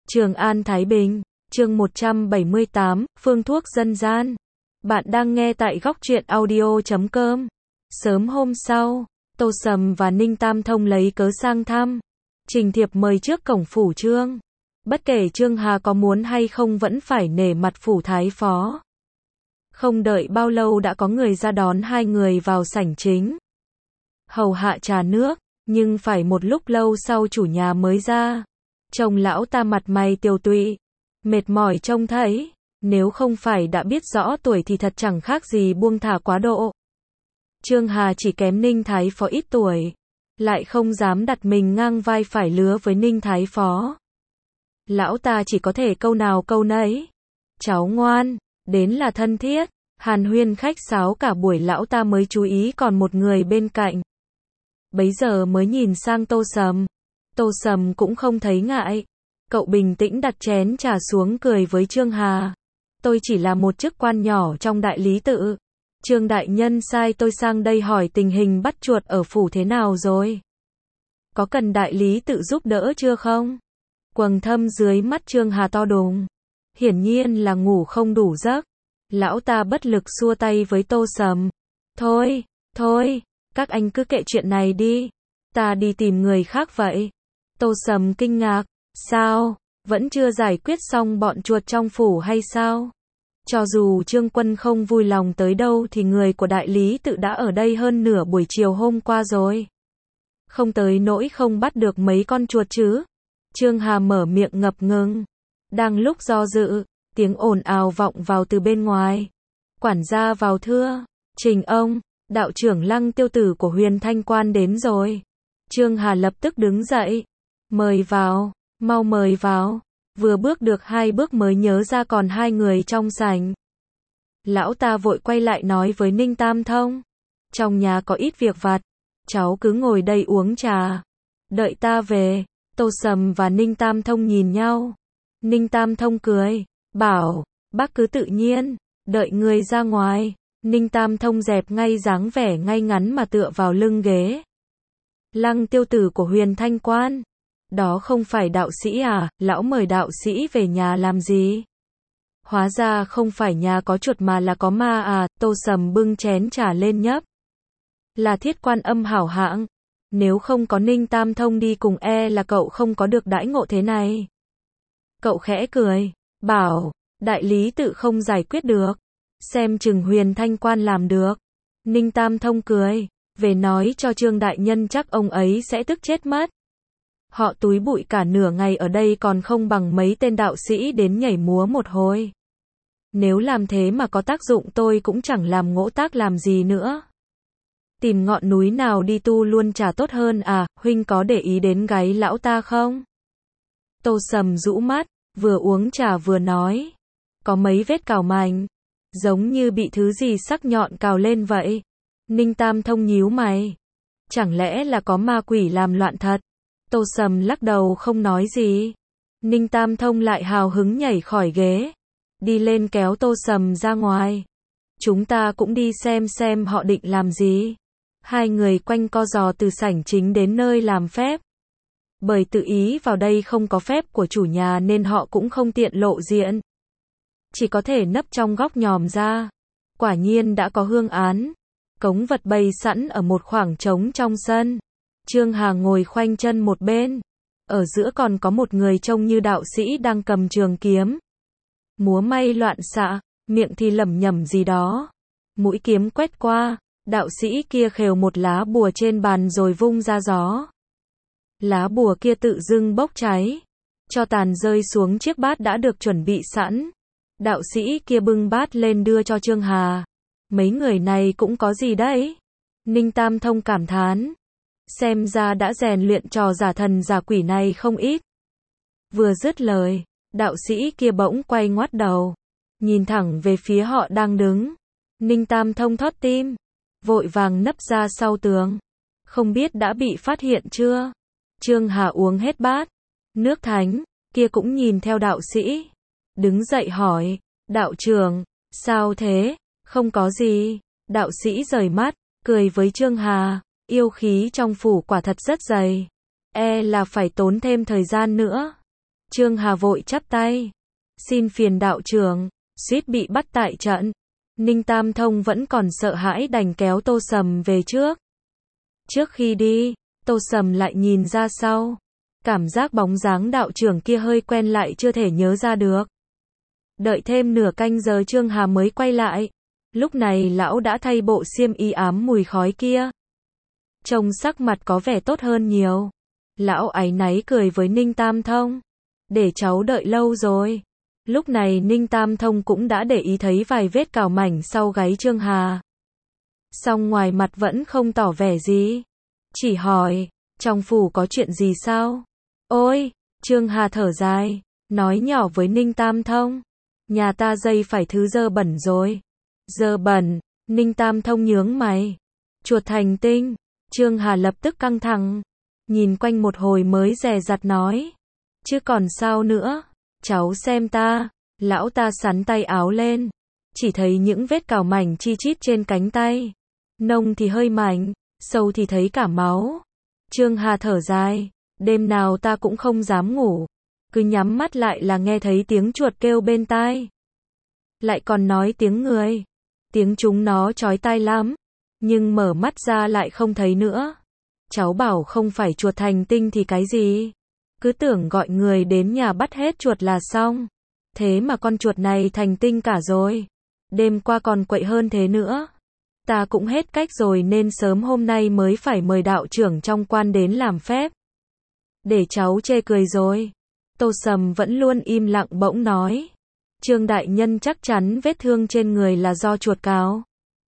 Trường An Thái Bình, chương 178, phương thuốc dân gian. Bạn đang nghe tại góc truyện audio.com. Sớm hôm sau, Tô Sầm và Ninh Tam Thông lấy cớ sang thăm. Trình thiệp mời trước cổng phủ Trương. Bất kể Trương Hà có muốn hay không vẫn phải nể mặt phủ thái phó. Không đợi bao lâu đã có người ra đón hai người vào sảnh chính. Hầu hạ trà nước, nhưng phải một lúc lâu sau chủ nhà mới ra. Chồng lão ta mặt mày tiều tụy, mệt mỏi trông thấy, nếu không phải đã biết rõ tuổi thì thật chẳng khác gì buông thả quá độ. Trương Hà chỉ kém Ninh Thái Phó ít tuổi, lại không dám đặt mình ngang vai phải lứa với Ninh Thái Phó. Lão ta chỉ có thể câu nào câu nấy. Cháu ngoan, đến là thân thiết, hàn huyên khách sáo cả buổi lão ta mới chú ý còn một người bên cạnh. Bấy giờ mới nhìn sang Tô Sầm. Tô Sầm cũng không thấy ngại. Cậu bình tĩnh đặt chén trà xuống cười với Trương Hà. Tôi chỉ là một chức quan nhỏ trong đại lý tự. Trương đại nhân sai tôi sang đây hỏi tình hình bắt chuột ở phủ thế nào rồi. Có cần đại lý tự giúp đỡ chưa không? Quầng thâm dưới mắt Trương Hà to đùng. Hiển nhiên là ngủ không đủ giấc. Lão ta bất lực xua tay với Tô Sầm. Thôi, các anh cứ kệ chuyện này đi. Ta đi tìm người khác vậy. Tô Sầm kinh ngạc. Sao? Vẫn chưa giải quyết xong bọn chuột trong phủ hay sao? Cho dù Trương Quân không vui lòng tới đâu thì người của đại lý tự đã ở đây hơn nửa buổi chiều hôm qua rồi. Không tới nỗi không bắt được mấy con chuột chứ? Trương Hà mở miệng ngập ngừng. Đang lúc do dự, tiếng ồn ào vọng vào từ bên ngoài. Quản gia vào thưa. Trình ông, đạo trưởng Lăng Tiêu Tử của Huyền Thanh Quan đến rồi. Trương Hà lập tức đứng dậy. Mời vào, mau mời vào. Vừa bước được 2 bước mới nhớ ra còn 2 người trong sảnh. Lão ta vội quay lại nói với Ninh Tam Thông. Trong nhà có ít việc vặt, cháu cứ ngồi đây uống trà. Đợi ta về. Tô Sầm và Ninh Tam Thông nhìn nhau. Ninh Tam Thông cười, bảo, bác cứ tự nhiên, đợi người ra ngoài. Ninh Tam Thông dẹp ngay dáng vẻ ngay ngắn mà tựa vào lưng ghế. Lăng Tiêu Tử của Huyền Thanh Quan. Đó không phải đạo sĩ à, lão mời đạo sĩ về nhà làm gì? Hóa ra không phải nhà có chuột mà là có ma à. Tô Sầm bưng chén trà lên nhấp. Là Thiết Quan Âm hảo hạng. Nếu không có Ninh Tam Thông đi cùng là cậu không có được đãi ngộ thế này. Cậu khẽ cười, bảo, đại lý tự không giải quyết được. Xem chừng Huyền Thanh Quan làm được. Ninh Tam Thông cười, về nói cho Trương đại nhân chắc ông ấy sẽ tức chết mất. Họ túi bụi cả nửa ngày ở đây còn không bằng mấy tên đạo sĩ đến nhảy múa một hồi. Nếu làm thế mà có tác dụng tôi cũng chẳng làm ngỗ tác làm gì nữa. Tìm ngọn núi nào đi tu luôn chả tốt hơn à, huynh có để ý đến gáy lão ta không? Tô Sầm rũ mắt, vừa uống trà vừa nói. Có mấy vết cào mảnh, giống như bị thứ gì sắc nhọn cào lên vậy. Ninh Tam Thông nhíu mày. Chẳng lẽ là có ma quỷ làm loạn thật? Tô Sầm lắc đầu không nói gì. Ninh Tam Thông lại hào hứng nhảy khỏi ghế. Đi lên kéo Tô Sầm ra ngoài. Chúng ta cũng đi xem họ định làm gì. Hai người quanh co giò từ sảnh chính đến nơi làm phép. Bởi tự ý vào đây không có phép của chủ nhà nên họ cũng không tiện lộ diện. Chỉ có thể nấp trong góc nhòm ra. Quả nhiên đã có hương án. Cống vật bày sẵn ở một khoảng trống trong sân. Trương Hà ngồi khoanh chân một bên. Ở giữa còn có một người trông như đạo sĩ đang cầm trường kiếm. Múa may loạn xạ, miệng thì lẩm nhẩm gì đó. Mũi kiếm quét qua, đạo sĩ kia khều một lá bùa trên bàn rồi vung ra gió. Lá bùa kia tự dưng bốc cháy. Cho tàn rơi xuống chiếc bát đã được chuẩn bị sẵn. Đạo sĩ kia bưng bát lên đưa cho Trương Hà. Mấy người này cũng có gì đấy? Ninh Tam Thông cảm thán. Xem ra đã rèn luyện trò giả thần giả quỷ này không ít. Vừa dứt lời, đạo sĩ kia bỗng quay ngoắt đầu. Nhìn thẳng về phía họ đang đứng. Ninh Tam Thông thót tim. Vội vàng nấp ra sau tường. Không biết đã bị phát hiện chưa? Trương Hà uống hết bát. Nước thánh, kia cũng nhìn theo đạo sĩ. Đứng dậy hỏi, đạo trưởng, sao thế? Không có gì. Đạo sĩ rời mắt, cười với Trương Hà. Yêu khí trong phủ quả thật rất dày. Là phải tốn thêm thời gian nữa. Trương Hà vội chắp tay. Xin phiền đạo trưởng, suýt bị bắt tại trận. Ninh Tam Thông vẫn còn sợ hãi đành kéo Tô Sầm về trước. Trước khi đi, Tô Sầm lại nhìn ra sau. Cảm giác bóng dáng đạo trưởng kia hơi quen lại chưa thể nhớ ra được. Đợi thêm nửa canh giờ Trương Hà mới quay lại. Lúc này lão đã thay bộ xiêm y ám mùi khói kia. Trông sắc mặt có vẻ tốt hơn nhiều. Lão áy náy cười với Ninh Tam Thông. Để cháu đợi lâu rồi. Lúc này Ninh Tam Thông cũng đã để ý thấy vài vết cào mảnh sau gáy Trương Hà. Song ngoài mặt vẫn không tỏ vẻ gì. Chỉ hỏi, trong phủ có chuyện gì sao? Ôi, Trương Hà thở dài, nói nhỏ với Ninh Tam Thông. Nhà ta dây phải thứ dơ bẩn rồi. Dơ bẩn, Ninh Tam Thông nhướng mày. Chuột thành tinh, Trương Hà lập tức căng thẳng. Nhìn quanh một hồi mới dè dặt nói. Chứ còn sao nữa, cháu xem ta. Lão ta sắn tay áo lên. Chỉ thấy những vết cào mảnh chi chít trên cánh tay. Nông thì hơi mảnh, sâu thì thấy cả máu. Trương Hà thở dài. Đêm nào ta cũng không dám ngủ. Cứ nhắm mắt lại là nghe thấy tiếng chuột kêu bên tai. Lại còn nói tiếng người. Tiếng chúng nó chói tai lắm. Nhưng mở mắt ra lại không thấy nữa. Cháu bảo không phải chuột thành tinh thì cái gì? Cứ tưởng gọi người đến nhà bắt hết chuột là xong. Thế mà con chuột này thành tinh cả rồi. Đêm qua còn quậy hơn thế nữa. Ta cũng hết cách rồi nên sớm hôm nay mới phải mời đạo trưởng trong quan đến làm phép. Để cháu chê cười rồi. Tô Sầm vẫn luôn im lặng bỗng nói. Trương đại nhân chắc chắn vết thương trên người là do chuột cào.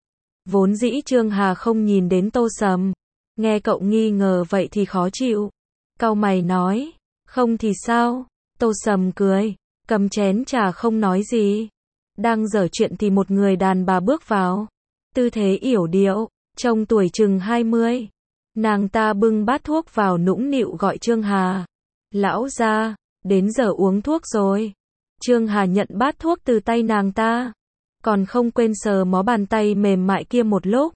Vốn dĩ Trương Hà không nhìn đến Tô Sầm. Nghe cậu nghi ngờ vậy thì khó chịu. Cau mày nói. Không thì sao? Tô Sầm cười. Cầm chén trà không nói gì. Đang giở chuyện thì một người đàn bà bước vào. Tư thế yểu điệu, trông tuổi chừng 20. Nàng ta bưng bát thuốc vào nũng nịu gọi Trương Hà. Lão gia, đến giờ uống thuốc rồi. Trương Hà nhận bát thuốc từ tay nàng ta. Còn không quên sờ mó bàn tay mềm mại kia một lúc.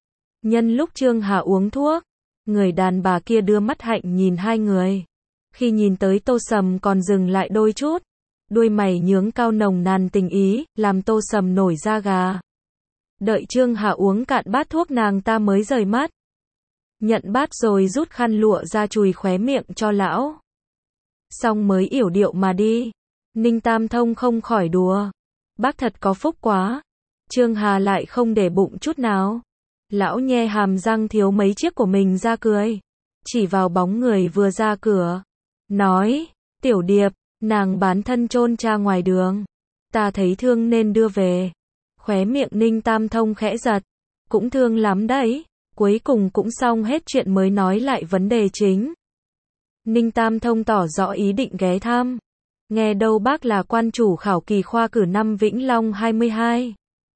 Nhân lúc Trương Hà uống thuốc, người đàn bà kia đưa mắt hạnh nhìn hai người. Khi nhìn tới Tô Sầm còn dừng lại đôi chút. Đuôi mày nhướng cao nồng nàn tình ý, làm Tô Sầm nổi da gà. Đợi Trương Hà uống cạn bát thuốc nàng ta mới rời mắt. Nhận bát rồi rút khăn lụa ra chùi khóe miệng cho lão. Xong mới yểu điệu mà đi. Ninh Tam Thông không khỏi đùa. Bác thật có phúc quá. Trương Hà lại không để bụng chút nào. Lão nhe hàm răng thiếu mấy chiếc của mình ra cười. Chỉ vào bóng người vừa ra cửa. Nói, Tiểu Điệp, nàng bán thân chôn cha ngoài đường. Ta thấy thương nên đưa về. Khóe miệng Ninh Tam Thông khẽ giật. Cũng thương lắm đấy. Cuối cùng cũng xong hết chuyện mới nói lại vấn đề chính. Ninh Tam Thông tỏ rõ ý định ghé thăm. Nghe đâu bác là quan chủ khảo kỳ khoa cử năm Vĩnh Long 22.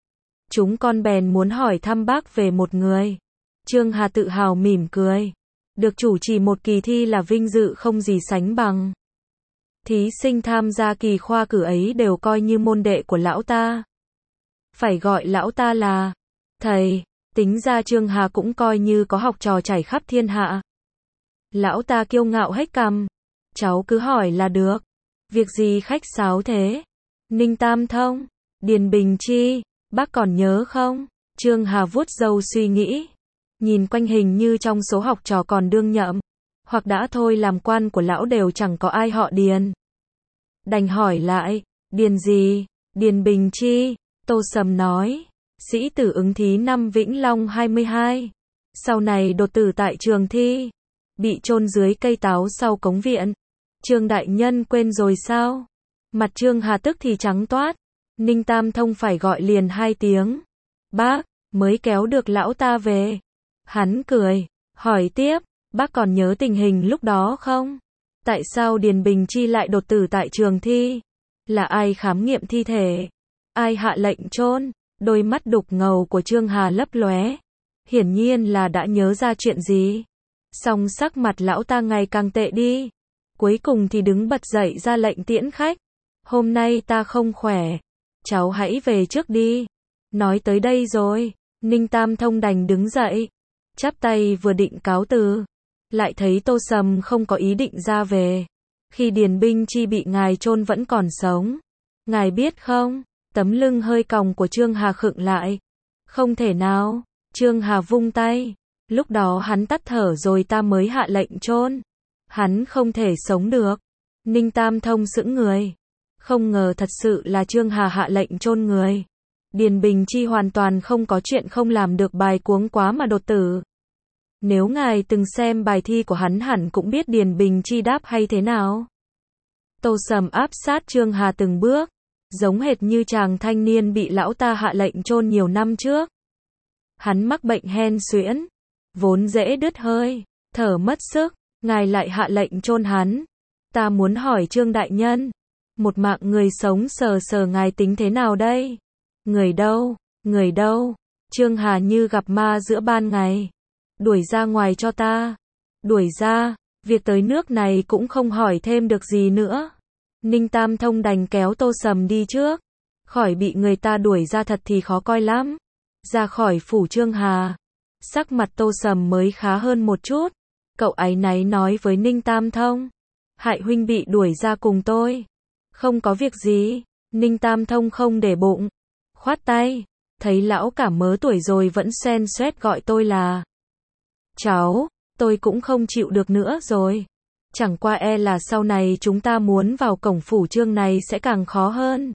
Chúng con bèn muốn hỏi thăm bác về một người. Trương Hà tự hào mỉm cười. Được chủ trì một kỳ thi là vinh dự không gì sánh bằng. Thí sinh tham gia kỳ khoa cử ấy đều coi như môn đệ của lão ta. Phải gọi lão ta là thầy. Tính ra Trương Hà cũng coi như có học trò chảy khắp thiên hạ. Lão ta kiêu ngạo hếch cằm. Cháu cứ hỏi là được. Việc gì khách sáo thế? Ninh Tam Thông, Điền Bình Chi, bác còn nhớ không? Trương Hà vuốt râu suy nghĩ. Nhìn quanh hình như trong số học trò còn đương nhậm, hoặc đã thôi làm quan của lão đều chẳng có ai họ Điền. Đành hỏi lại, Điền gì? Điền Bình Chi, Tô Sầm nói. Sĩ tử ứng thí năm Vĩnh Long 22. Sau này đột tử tại trường thi. Bị chôn dưới cây táo sau cống viện. Trương đại nhân quên rồi sao? Mặt Trương Hà tức thì trắng toát. Ninh Tam Thông phải gọi liền hai tiếng. Bác, mới kéo được lão ta về. Hắn cười, hỏi tiếp, bác còn nhớ tình hình lúc đó không? Tại sao Điền Bình Chi lại đột tử tại trường thi? Là ai khám nghiệm thi thể? Ai hạ lệnh chôn? Đôi mắt đục ngầu của Trương Hà lấp lóe. Hiển nhiên là đã nhớ ra chuyện gì. Song sắc mặt lão ta ngày càng tệ đi. Cuối cùng thì đứng bật dậy ra lệnh tiễn khách. Hôm nay ta không khỏe. Cháu hãy về trước đi. Nói tới đây rồi. Ninh Tam Thông đành đứng dậy. Chắp tay vừa định cáo từ. Lại thấy Tô Sầm không có ý định ra về. Khi Điền Binh Chi bị ngài chôn vẫn còn sống. Ngài biết không? Tấm lưng hơi còng của Trương Hà khựng lại. Không thể nào. Trương Hà vung tay. Lúc đó hắn tắt thở rồi ta mới hạ lệnh chôn. Hắn không thể sống được. Ninh Tam Thông sững người. Không ngờ thật sự là Trương Hà hạ lệnh chôn người. Điền Bình Chi hoàn toàn không có chuyện không làm được bài cuống quá mà đột tử. Nếu ngài từng xem bài thi của hắn hẳn cũng biết Điền Bình Chi đáp hay thế nào. Tô Sầm áp sát Trương Hà từng bước, giống hệt như chàng thanh niên bị lão ta hạ lệnh chôn nhiều năm trước. Hắn mắc bệnh hen suyễn, vốn dễ đứt hơi, thở mất sức, ngài lại hạ lệnh chôn hắn. Ta muốn hỏi Trương đại nhân, một mạng người sống sờ sờ ngài tính thế nào đây? Người đâu? Người đâu? Trương Hà như gặp ma giữa ban ngày. Đuổi ra ngoài cho ta. Đuổi ra, việc tới nước này cũng không hỏi thêm được gì nữa. Ninh Tam Thông đành kéo Tô Sầm đi trước. Khỏi bị người ta đuổi ra thật thì khó coi lắm. Ra khỏi phủ Trương Hà. Sắc mặt Tô Sầm mới khá hơn một chút. Cậu áy náy nói với Ninh Tam Thông. Hại huynh bị đuổi ra cùng tôi. Không có việc gì. Ninh Tam Thông không để bụng. Khoát tay. Thấy lão cả mớ tuổi rồi vẫn xoen xoét gọi tôi là cháu. Tôi cũng không chịu được nữa rồi. Chẳng qua e là sau này chúng ta muốn vào cổng phủ Trương này sẽ càng khó hơn.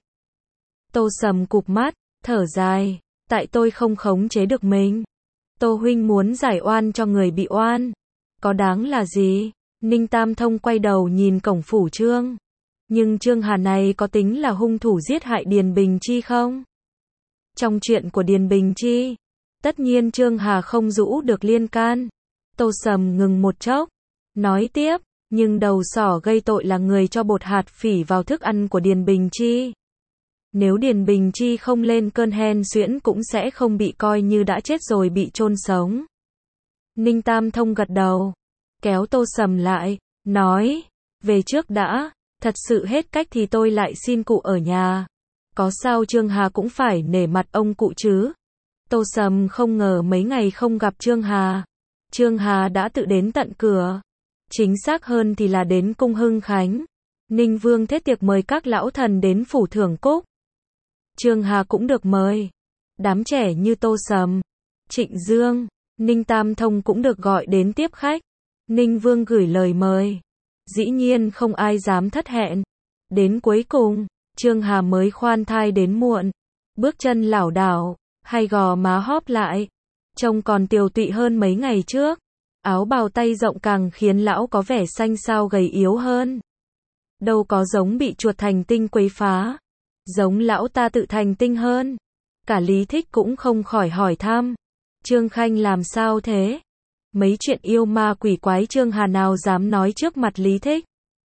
Tô Sầm cụp mắt, thở dài. Tại tôi không khống chế được mình. Tô huynh muốn giải oan cho người bị oan. Có đáng là gì? Ninh Tam Thông quay đầu nhìn cổng phủ Trương. Nhưng Trương Hà này có tính là hung thủ giết hại Điền Bình Chi không? Trong chuyện của Điền Bình Chi, tất nhiên Trương Hà không rũ được liên can. Tô Sầm ngừng một chốc, nói tiếp, nhưng đầu sỏ gây tội là người cho bột hạt phỉ vào thức ăn của Điền Bình Chi. Nếu Điền Bình Chi không lên cơn hen suyễn cũng sẽ không bị coi như đã chết rồi bị chôn sống. Ninh Tam Thông gật đầu, kéo Tô Sầm lại, nói, về trước đã, thật sự hết cách thì tôi lại xin cụ ở nhà. Có sao Trương Hà cũng phải nể mặt ông cụ chứ. Tô Sầm không ngờ mấy ngày không gặp Trương Hà. Trương Hà đã tự đến tận cửa. Chính xác hơn thì là đến cung Hưng Khánh. Ninh Vương thiết tiệc mời các lão thần đến phủ thưởng cúc. Trương Hà cũng được mời. Đám trẻ như Tô Sầm, Trịnh Dương, Ninh Tam Thông cũng được gọi đến tiếp khách. Ninh Vương gửi lời mời. Dĩ nhiên không ai dám thất hẹn. Đến cuối cùng, Trương Hà mới khoan thai đến muộn. Bước chân lảo đảo, hai gò má hóp lại. Trông còn tiều tụy hơn mấy ngày trước. Áo bào tay rộng càng khiến lão có vẻ xanh xao gầy yếu hơn. Đâu có giống bị chuột thành tinh quấy phá. Giống lão ta tự thành tinh hơn. Cả Lý Thích cũng không khỏi hỏi thăm. Trương Khanh làm sao thế? Mấy chuyện yêu ma quỷ quái Trương Hà nào dám nói trước mặt Lý Thích.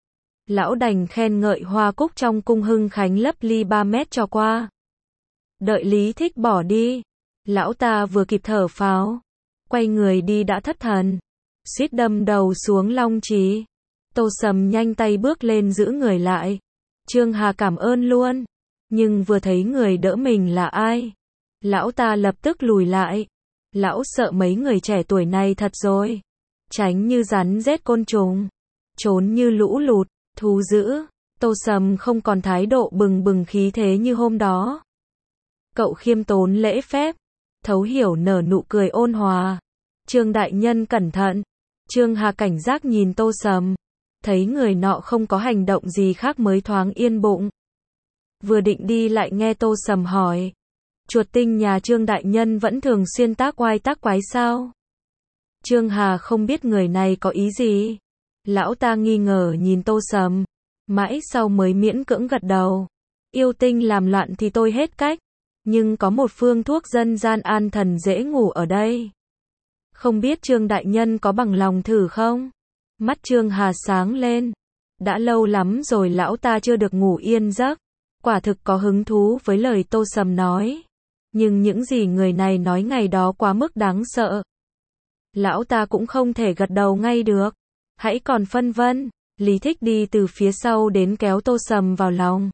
Lão đành khen ngợi hoa cúc trong cung Hưng Khánh lấp ly 3 mét cho qua. Đợi Lý Thích bỏ đi. Lão ta vừa kịp thở phào. Quay người đi đã thất thần. Suýt đâm đầu xuống long trí. Tô Sầm nhanh tay bước lên giữ người lại. Trương Hà cảm ơn luôn. Nhưng vừa thấy người đỡ mình là ai, lão ta lập tức lùi lại. Lão sợ mấy người trẻ tuổi này thật rồi. Tránh như rắn rết côn trùng. Trốn như lũ lụt, thú dữ. Tô Sầm không còn thái độ bừng bừng khí thế như hôm đó. Cậu khiêm tốn lễ phép. Thấu hiểu nở nụ cười ôn hòa. Trương đại nhân cẩn thận. Trương Hà cảnh giác nhìn Tô Sầm. Thấy người nọ không có hành động gì khác mới thoáng yên bụng. Vừa định đi lại nghe Tô Sầm hỏi. Chuột tinh nhà Trương đại nhân vẫn thường xuyên tác oai tác quái sao? Trương Hà không biết người này có ý gì. Lão ta nghi ngờ nhìn Tô Sầm. Mãi sau mới miễn cưỡng gật đầu. Yêu tinh làm loạn thì tôi hết cách. Nhưng có một phương thuốc dân gian an thần dễ ngủ ở đây. Không biết Trương đại nhân có bằng lòng thử không? Mắt Trương Hà sáng lên. Đã lâu lắm rồi lão ta chưa được ngủ yên giấc. Quả thực có hứng thú với lời Tô Sầm nói. Nhưng những gì người này nói ngày đó quá mức đáng sợ. Lão ta cũng không thể gật đầu ngay được. Hãy còn phân vân. Lý Thích đi từ phía sau đến kéo Tô Sầm vào lòng.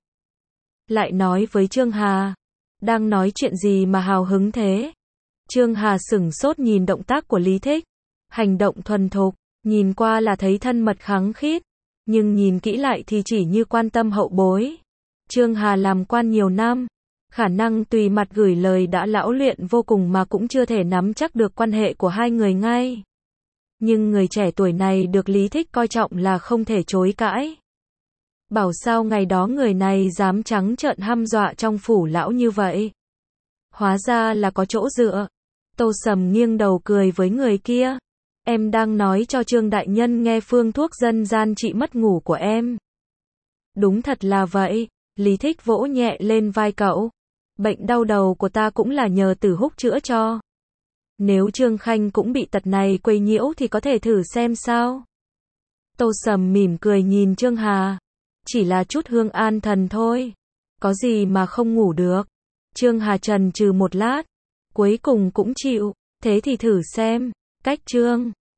Lại nói với Trương Hà. Đang nói chuyện gì mà hào hứng thế? Trương Hà sửng sốt nhìn động tác của Lý Thích. Hành động thuần thục. Nhìn qua là thấy thân mật khăng khít. nhưng nhìn kỹ lại thì chỉ như quan tâm hậu bối. Trương Hà làm quan nhiều năm, khả năng tùy mặt gửi lời đã lão luyện vô cùng mà cũng chưa thể nắm chắc được quan hệ của hai người ngay. Nhưng người trẻ tuổi này được Lý Thích coi trọng là không thể chối cãi. Bảo sao ngày đó người này dám trắng trợn hăm dọa trong phủ lão như vậy. Hóa ra là có chỗ dựa. Tô Sầm nghiêng đầu cười với người kia. Em đang nói cho Trương đại nhân nghe phương thuốc dân gian trị mất ngủ của em. Đúng thật là vậy. Lý Thích vỗ nhẹ lên vai cậu. Bệnh đau đầu của ta cũng là nhờ Tử Húc chữa cho. Nếu Trương Khanh cũng bị tật này quấy nhiễu thì có thể thử xem sao. Tô Sầm mỉm cười nhìn Trương Hà. Chỉ là chút hương an thần thôi. Có gì mà không ngủ được. Trương Hà chần chừ một lát. Cuối cùng cũng chịu. Thế thì thử xem. Cách Trương